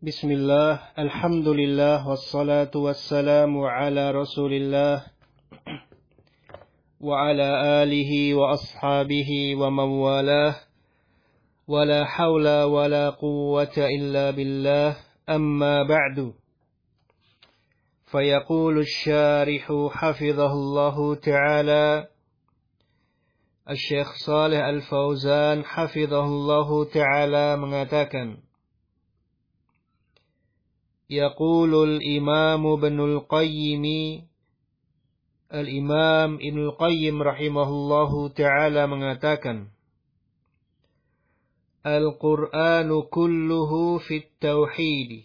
Bismillah, alhamdulillah, wassalatu wassalamu ala rasulillah wa ala alihi wa ashabihi wa mawalah wa la hawla wa la quwwata illa billah, amma ba'du. Fayaqulu syarihu hafidhahullahu ta'ala, Al-Syeikh Shalih Al-Fauzan hafidhahullahu ta'ala mengatakan, Yaqulul imamu Ibnul Qayyim, Al-Imam Ibnul Qayyim rahimahullahu ta'ala mengatakan, Al-Qur'anu kulluhu fit tauhid.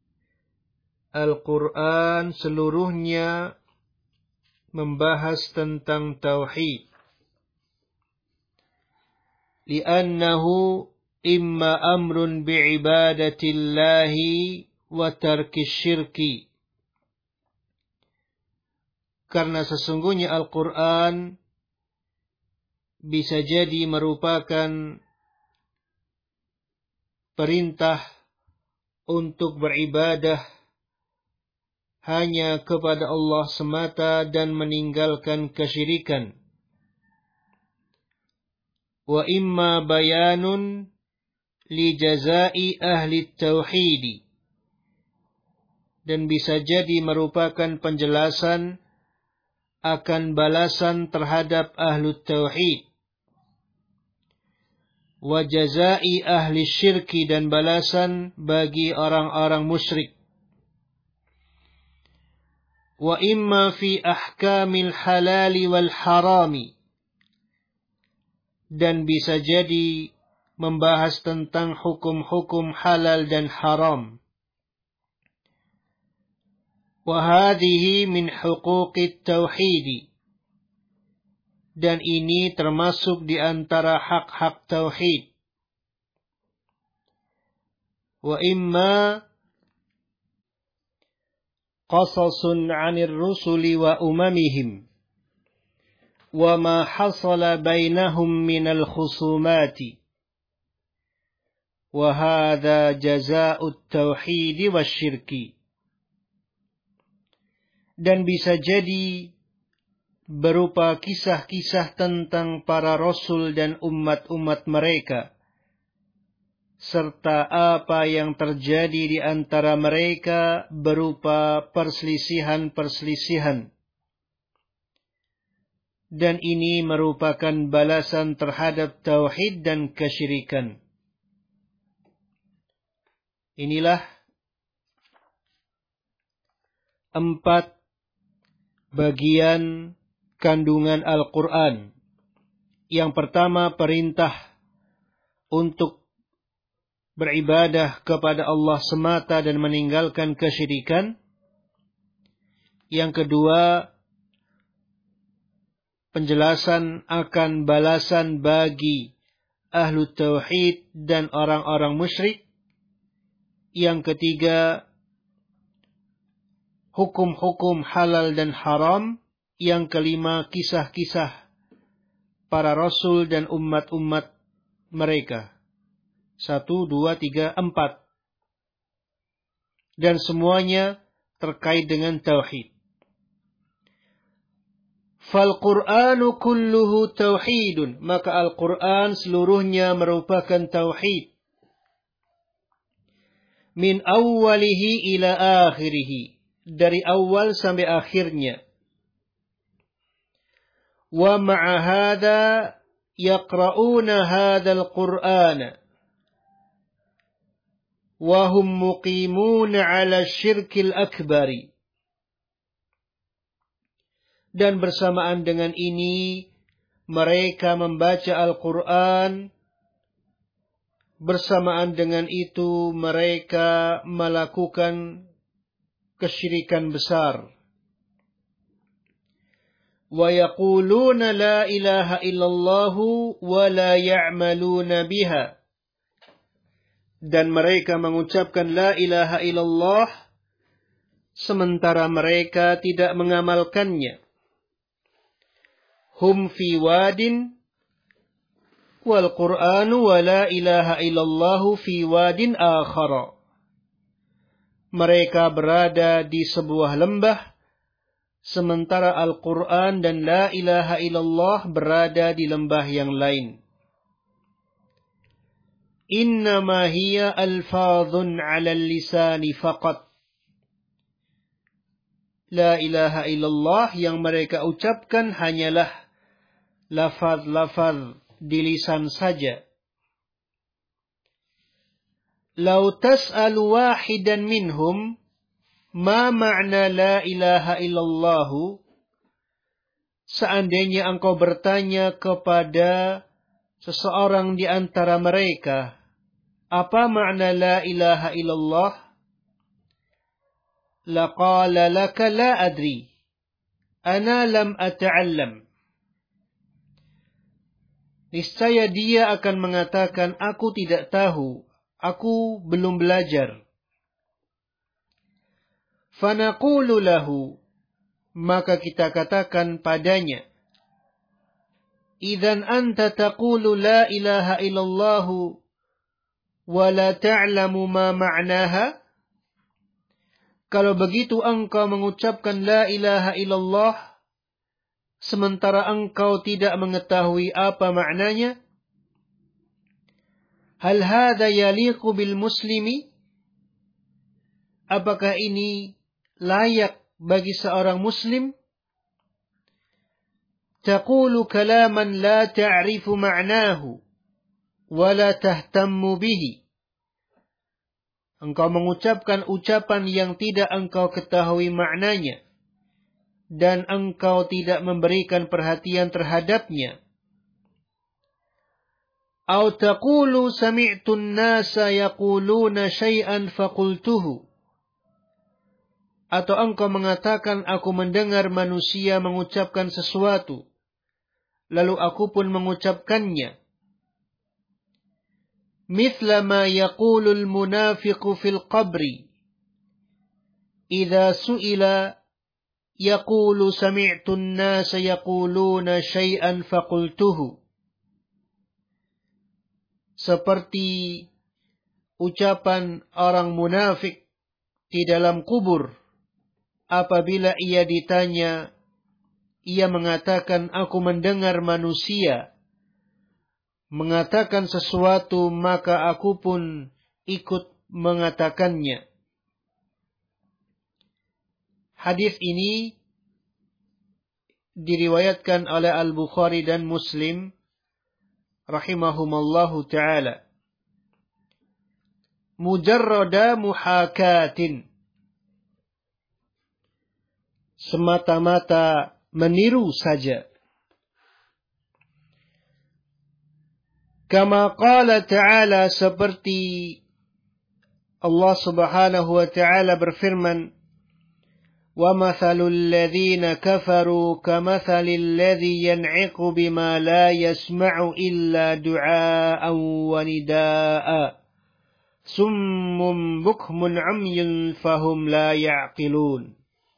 Al-Qur'an seluruhnya membahas tentang tauhid. Li'annahu imma amrun bi'ibadatillahi wa tarkis syirki. Karena sesungguhnya Al-Quran bisa jadi merupakan perintah untuk beribadah hanya kepada Allah semata dan meninggalkan kesyirikan. Wa imma bayanun li jazai ahli tauhidi. Dan bisa jadi merupakan penjelasan akan balasan terhadap ahlu tauhid. Wa jazai ahli syirki, dan balasan bagi orang-orang musyrik. Wa imma fi ahkamil halali wal harami. Dan bisa jadi membahas tentang hukum-hukum halal dan haram. Wahadihi min huquqit tauhid. Dan ini termasuk di antara hak-hak tauhid. Wa imma qasasun 'anir rusuli wa umamihim wa ma hasala bainahum minal khusumati. Wa hadha jazaa'ut tauhid wasyirki. Dan bisa jadi berupa kisah-kisah tentang para rasul dan umat-umat mereka, serta apa yang terjadi di antara mereka berupa perselisihan-perselisihan. Dan ini merupakan balasan terhadap tauhid dan kesyirikan. Inilah 4 bagian kandungan Al-Quran. Yang pertama, perintah untuk beribadah kepada Allah semata dan meninggalkan kesyirikan. Yang kedua, penjelasan akan balasan bagi ahlu tauhid dan orang-orang musyrik. Yang ketiga, hukum-hukum halal dan haram. Yang kelima, kisah-kisah para rasul dan umat-umat mereka. 1, 2, 3, 4. Dan semuanya terkait dengan tauhid. Fal-Qur'anu kulluhu tauhidun. Maka Al-Quran seluruhnya merupakan tauhid. Min awwalihi ila akhirihi. Dari awal sampai akhirnya. Wa ma'a hadha yaqra'una hadzal Qur'ana wa hum muqimuna 'ala syirkil akbari. Dan bersamaan dengan ini mereka membaca Al-Qur'an. Bersamaan dengan itu mereka melakukan kesyirikan besar. Wa yaquluna la ilaha illallah wa la ya'maluna biha. Dan mereka mengucapkan la ilaha illallah sementara mereka tidak mengamalkannya. Hum fi wadin wal Qur'anu wa la ilaha illallah fi wadin akhara. mereka berada di sebuah lembah, sementara Al-Quran dan La ilaha illallah berada di lembah yang lain. Innama hiya alfadhun 'ala lisani faqat. La ilaha illallah yang mereka ucapkan hanyalah lafaz-lafaz di lisan saja. Lau tas'alu wahidan minhum ma ma'na la ilaha illallah, seandainya engkau bertanya kepada seseorang di antara mereka, apa makna la ilaha illallah? Laqala laka la adri, ana lam ata'allam. Niscaya dia akan mengatakan, aku tidak tahu, aku belum belajar. Fanaqulu lahu, maka kita katakan padanya, idzan anta taqulu la ilaha illallah wa la ta'lamu ma ma'naha. Kalau begitu engkau mengucapkan la ilaha illallah sementara engkau tidak mengetahui apa maknanya. Hal hadza yaliqu bil muslimi? Apakah ini layak bagi seorang muslim? Taqulu kalaman la ta'rifu ma'nahu wa la tahtammu bihi. Engkau mengucapkan ucapan yang tidak engkau ketahui maknanya dan engkau tidak memberikan perhatian terhadapnya. Au taqulu sami'tu an-nasa yaquluna syai'an faqultuhu. Atau engkau mengatakan, aku mendengar manusia mengucapkan sesuatu, lalu aku pun mengucapkannya. Mithla ma yaqulul munafiqu fil qabri. Idza su'ila yaqulu sami'tu an-nasa yaquluna syai'an faqultuhu. Seperti ucapan orang munafik di dalam kubur. Apabila ia ditanya, ia mengatakan, aku mendengar manusia mengatakan sesuatu, maka aku pun ikut mengatakannya. Hadis ini diriwayatkan oleh Al-Bukhari dan Muslim rahimahumallahu ta'ala. Mujarrada muhakatin, semata-mata meniru saja. Kama qala ta'ala, seperti Allah subhanahu wa ta'ala berfirman, wa mathalul ladzina kafaru kamathalil ladzi yan'iqu bima la yasma'u illa du'aan wa nidaa'a summun bukmun 'umyun fahum la ya'qilun.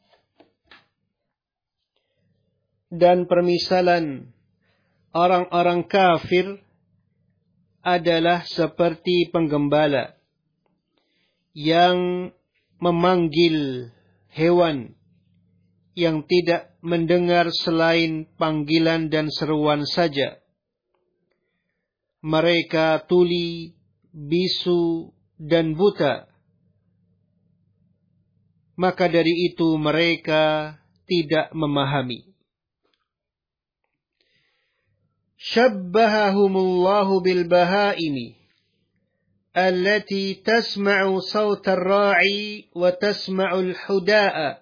Dan permisalan orang-orang kafir adalah seperti penggembala yang memanggil hewan yang tidak mendengar selain panggilan dan seruan saja. Mereka tuli, bisu, dan buta. Maka dari itu mereka tidak memahami. Shabbahahumullahu bil bahaimi allati tasma'u sawta ar-ra'i wa tasma'u al-huda'a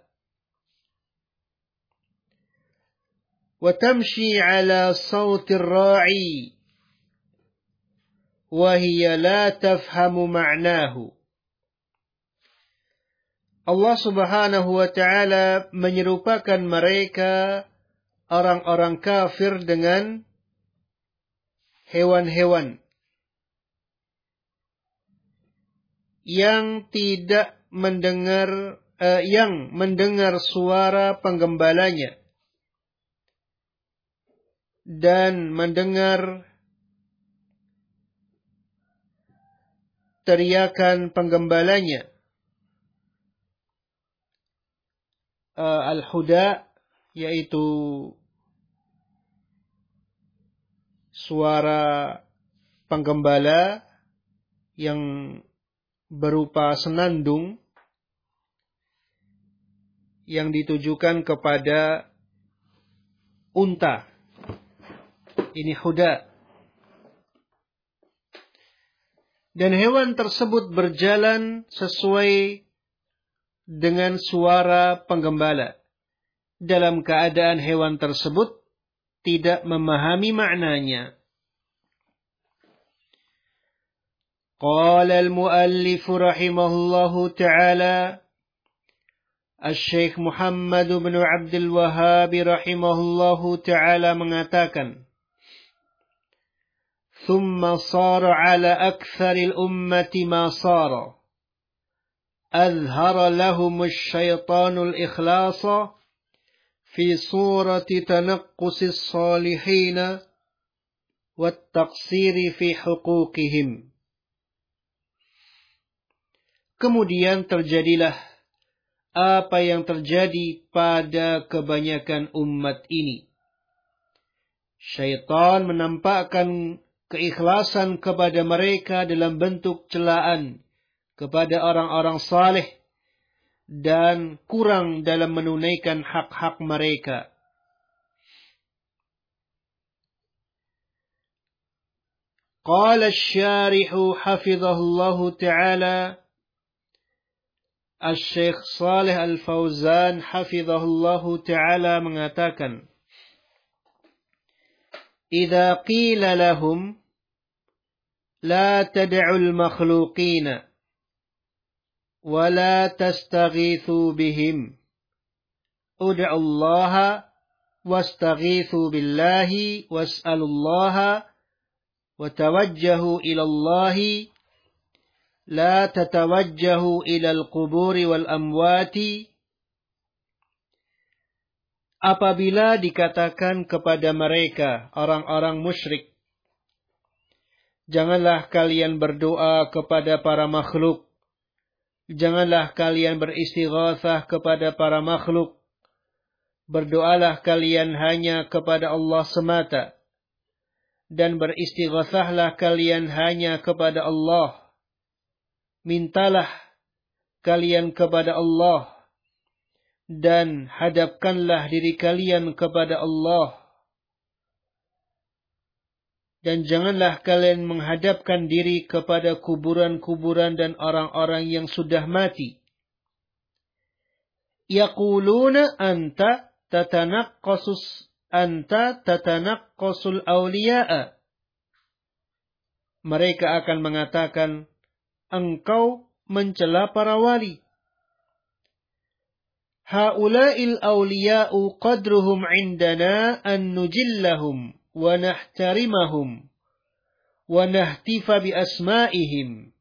wa tamshi 'ala sawti ar-ra'i wa hiya la tafhamu ma'nahu. Allah subhanahu wa ta'ala menyerupakan mereka orang-orang kafir dengan hewan-hewan yang tidak mendengar, yang mendengar suara penggembalanya dan mendengar teriakan penggembalanya, al-huda, yaitu suara penggembala yang berupa senandung yang ditujukan kepada unta. Ini huda. Dan hewan tersebut berjalan sesuai dengan suara penggembala, dalam keadaan hewan tersebut tidak memahami maknanya. Qala al-muallif rahimahullahu ta'ala, Al-Syeikh Muhammad bin Abdul Wahhab rahimahullahu ta'ala mengatakan, ثم صار على أكثر الأمة ما صار أظهر لهم الشيطان الإخلاص في صورة تنقص الصالحين والتقصير في حقوقهم. Kemudian terjadilah apa yang terjadi pada kebanyakan umat ini. Syaitan menampakkan keikhlasan kepada mereka dalam bentuk celaan kepada orang-orang saleh dan kurang dalam menunaikan hak-hak mereka. Qala asy-syarihu hafizahullahu ta'ala, Al-Syeikh Shalih Al-Fauzan hafizahullahu ta'ala mengatakan, إذا قيل لهم لا تدعوا المخلوقين ولا تستغيثوا بهم ادعوا الله واستغيثوا بالله واسألوا الله وتوجهوا إلى الله لا تتوجهوا إلى القبور والأموات. Apabila dikatakan kepada mereka, orang-orang musyrik, janganlah kalian berdoa kepada para makhluk, janganlah kalian beristighatsah kepada para makhluk, berdoalah kalian hanya kepada Allah semata, dan beristighatsahlah kalian hanya kepada Allah. Mintalah kalian kepada Allah, dan hadapkanlah diri kalian kepada Allah. Dan janganlah kalian menghadapkan diri kepada kuburan-kuburan dan orang-orang yang sudah mati. Yaquluna anta tatanaqqasul awliya'a. Mereka akan mengatakan, engkau mencela para wali. Haula'il awliya'u qadruhum 'indana an nujillahum wa nahtarimahum wa nahtifa bi asma'ihim.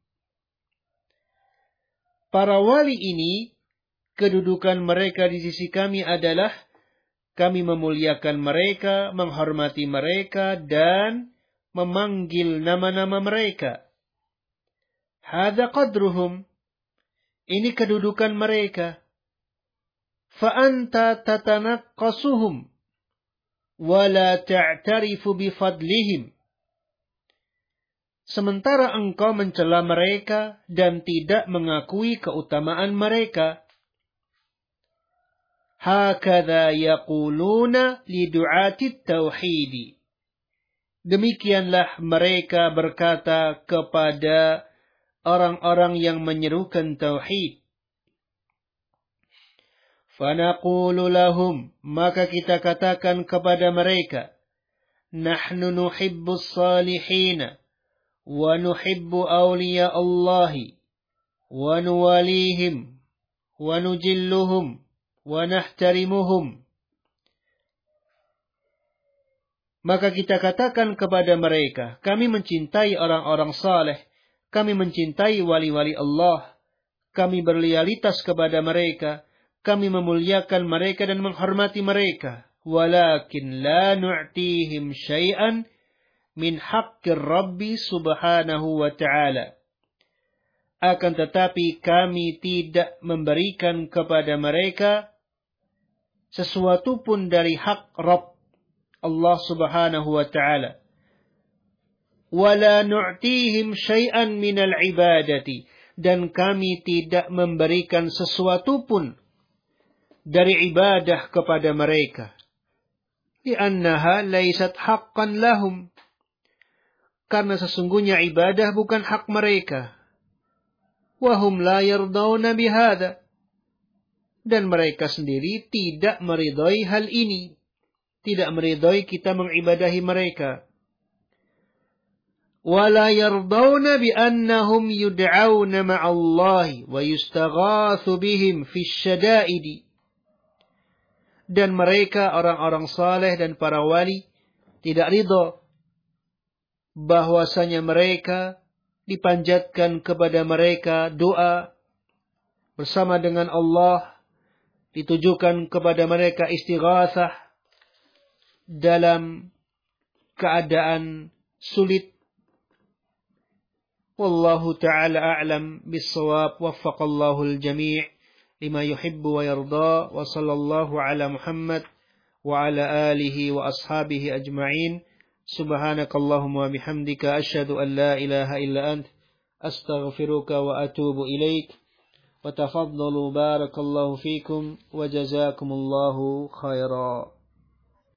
Para wali ini, kedudukan mereka di sisi kami adalah kami memuliakan mereka, menghormati mereka, dan memanggil nama-nama mereka. Hadza qadruhum. Ini kedudukan mereka. فَأَنْتَ تَتَنَقَّصُهُمْ وَلَا تَعْتَرِفُ بِفَضْلِهِمْ. Sementara engkau mencela mereka dan tidak mengakui keutamaan mereka. هَكَذَا يَقُولُونَ لِدُعَاةِ التَّوْحِيدِ. Demikianlah mereka berkata kepada orang-orang yang menyerukan tauhid. Fanaqulu lahum, maka kita katakan kepada mereka, nahnu nuhibbus salihina wa nuhibbu awliya Allahi wa nuwalihim wa nujilluhum wa nahtarimuhum. Maka kita katakan kepada mereka, kami mencintai orang-orang saleh, kami mencintai wali-wali Allah, kami berloyalitas kepada mereka, kami memuliakan mereka dan menghormati mereka. Walakin la nu'tihim syai'an min haqqir Rabbi subhanahu wa ta'ala. Akan tetapi kami tidak memberikan kepada mereka sesuatu pun dari hak Rabb Allah Subhanahu wa ta'ala. Wala nu'tihim syai'an minal ibadati, dan kami tidak memberikan sesuatu pun dari ibadah kepada mereka. Li'annaha laysat haqqan lahum, karena sesungguhnya ibadah bukan hak mereka. Wahum la yardawna bihadza, dan mereka sendiri tidak meridai hal ini, tidak meridai kita mengibadahi mereka. وَلَا يَرْضَوْنَ بِأَنَّهُمْ يُدْعَوْنَ مَعَ اللَّهِ وَيُسْتَغَاثُ بِهِمْ فِي الشَّدَائِدِ. Dan mereka, orang-orang saleh dan para wali, tidak ridha bahwasanya mereka dipanjatkan kepada mereka doa bersama dengan Allah, ditujukan kepada mereka istighatsah dalam keadaan sulit. Wallahu ta'ala a'lam bis-shawab. Waffaqallahu al-jami' lima yuhibbu wa yarda. Wa sallallahu ala Muhammad wa ala alihi wa ashabihi ajma'in. Subhanakallahumma wa bihamdika asyhadu an la ilaha illa ant astaghfiruka wa atubu ilaik. Wa tafaddalu barakallahu fikum wa jazakumullahu khairan.